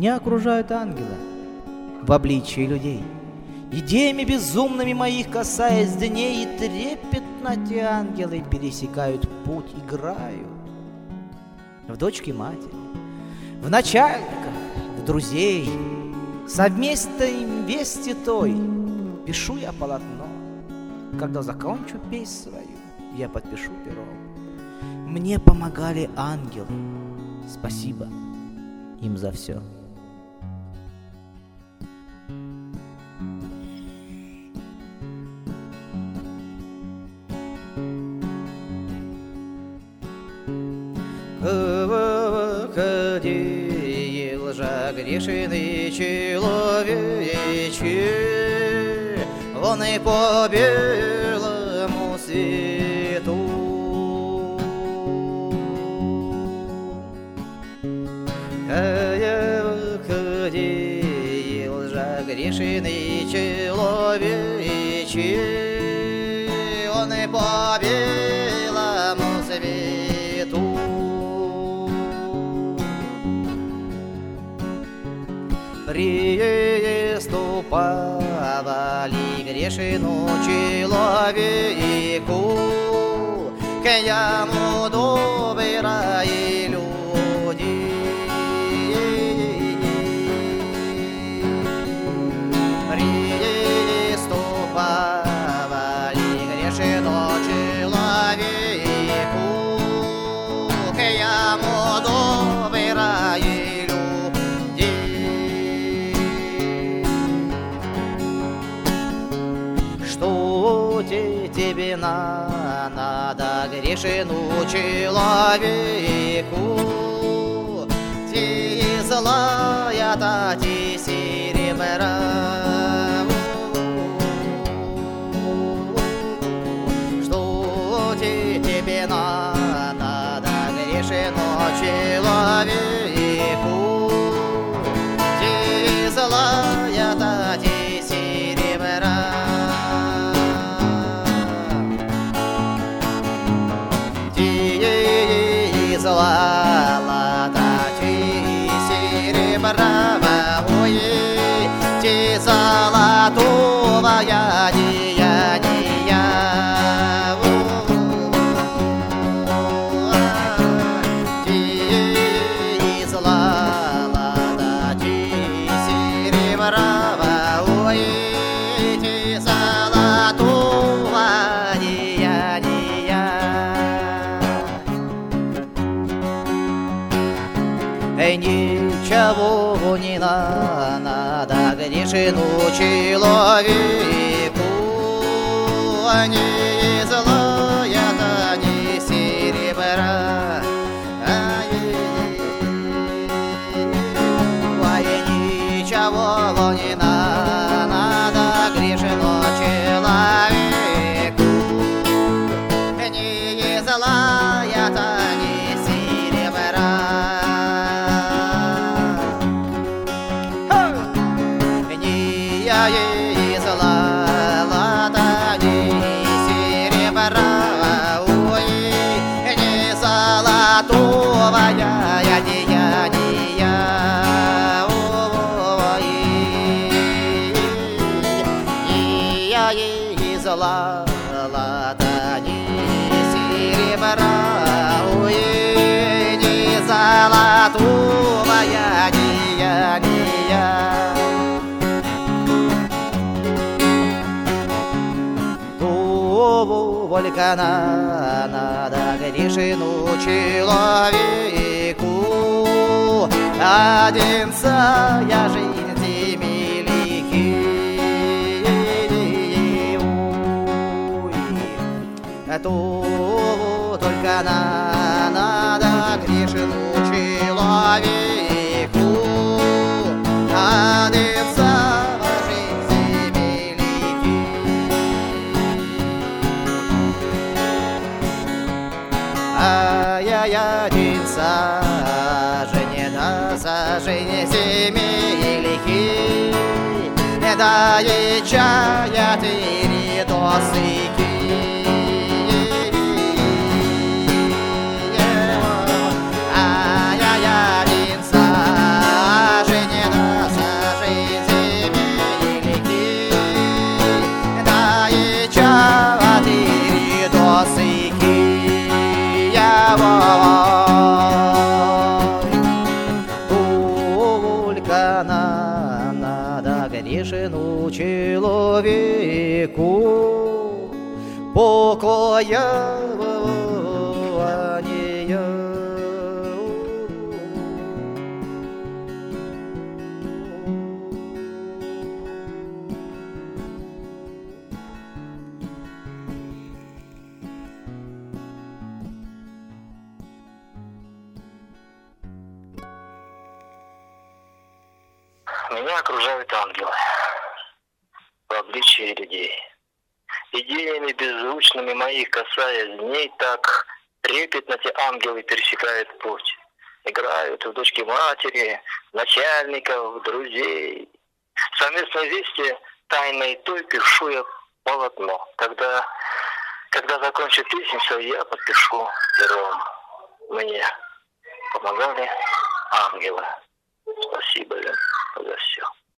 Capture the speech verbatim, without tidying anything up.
Меня окружают ангелы в обличии людей. Идеями безумными моих касаясь дней, и трепетно те ангелы пересекают путь, играют в дочке матери, в начальниках, в друзей. Совместной вести той пишу я полотно. Когда закончу песнь свою, я подпишу пером. Мне помогали ангелы. Спасибо им за все. Выходи, лжегрешный человече, вон и по белому свету. Выходи, лжегрешный человече, вон и по белому свету. Приступали грешному человеку к яму добрые люди. Приступали грешному человеку к яму добрые люди. Что тебе на, надо, грешному человеку? Ти злая, та ти серебра. Что тебе на, надо, грешному человеку? Ти злая, та ти серебра. Золото, ти серебра, ой, ти золотого деяния. Ти золото, ти серебра, ой, ти золотого деяния. Ничего не надо грешному человеку, ни золота, ни серебра. Ничего не надо грешному человеку, ни золота, ни серебра. И золото, ни серебра, ой, ни золотого деяния, ой, и я и золото, ни серебра, ой, ни золотого деяния. Только надо грешному человеку один сая жизнь земелики. То только надо грешному человеку один сая жизнь земелики. Ай-яй-яй, один сажень, да сажень земелики, да и чая три досыки. Ай-яй-яй, один сажень, человеку покоя волнения. Меня окружают ангелы в обличии людей. Идеями беззвучными моих касаясь дней, так трепетно те ангелы пересекают путь. Играют в дочки матери, начальников, друзей. Совместной вести тайной той пишу я полотно. Когда, когда закончу песню, все я подпишу пером. Мне помогали ангелы. Спасибо им за все.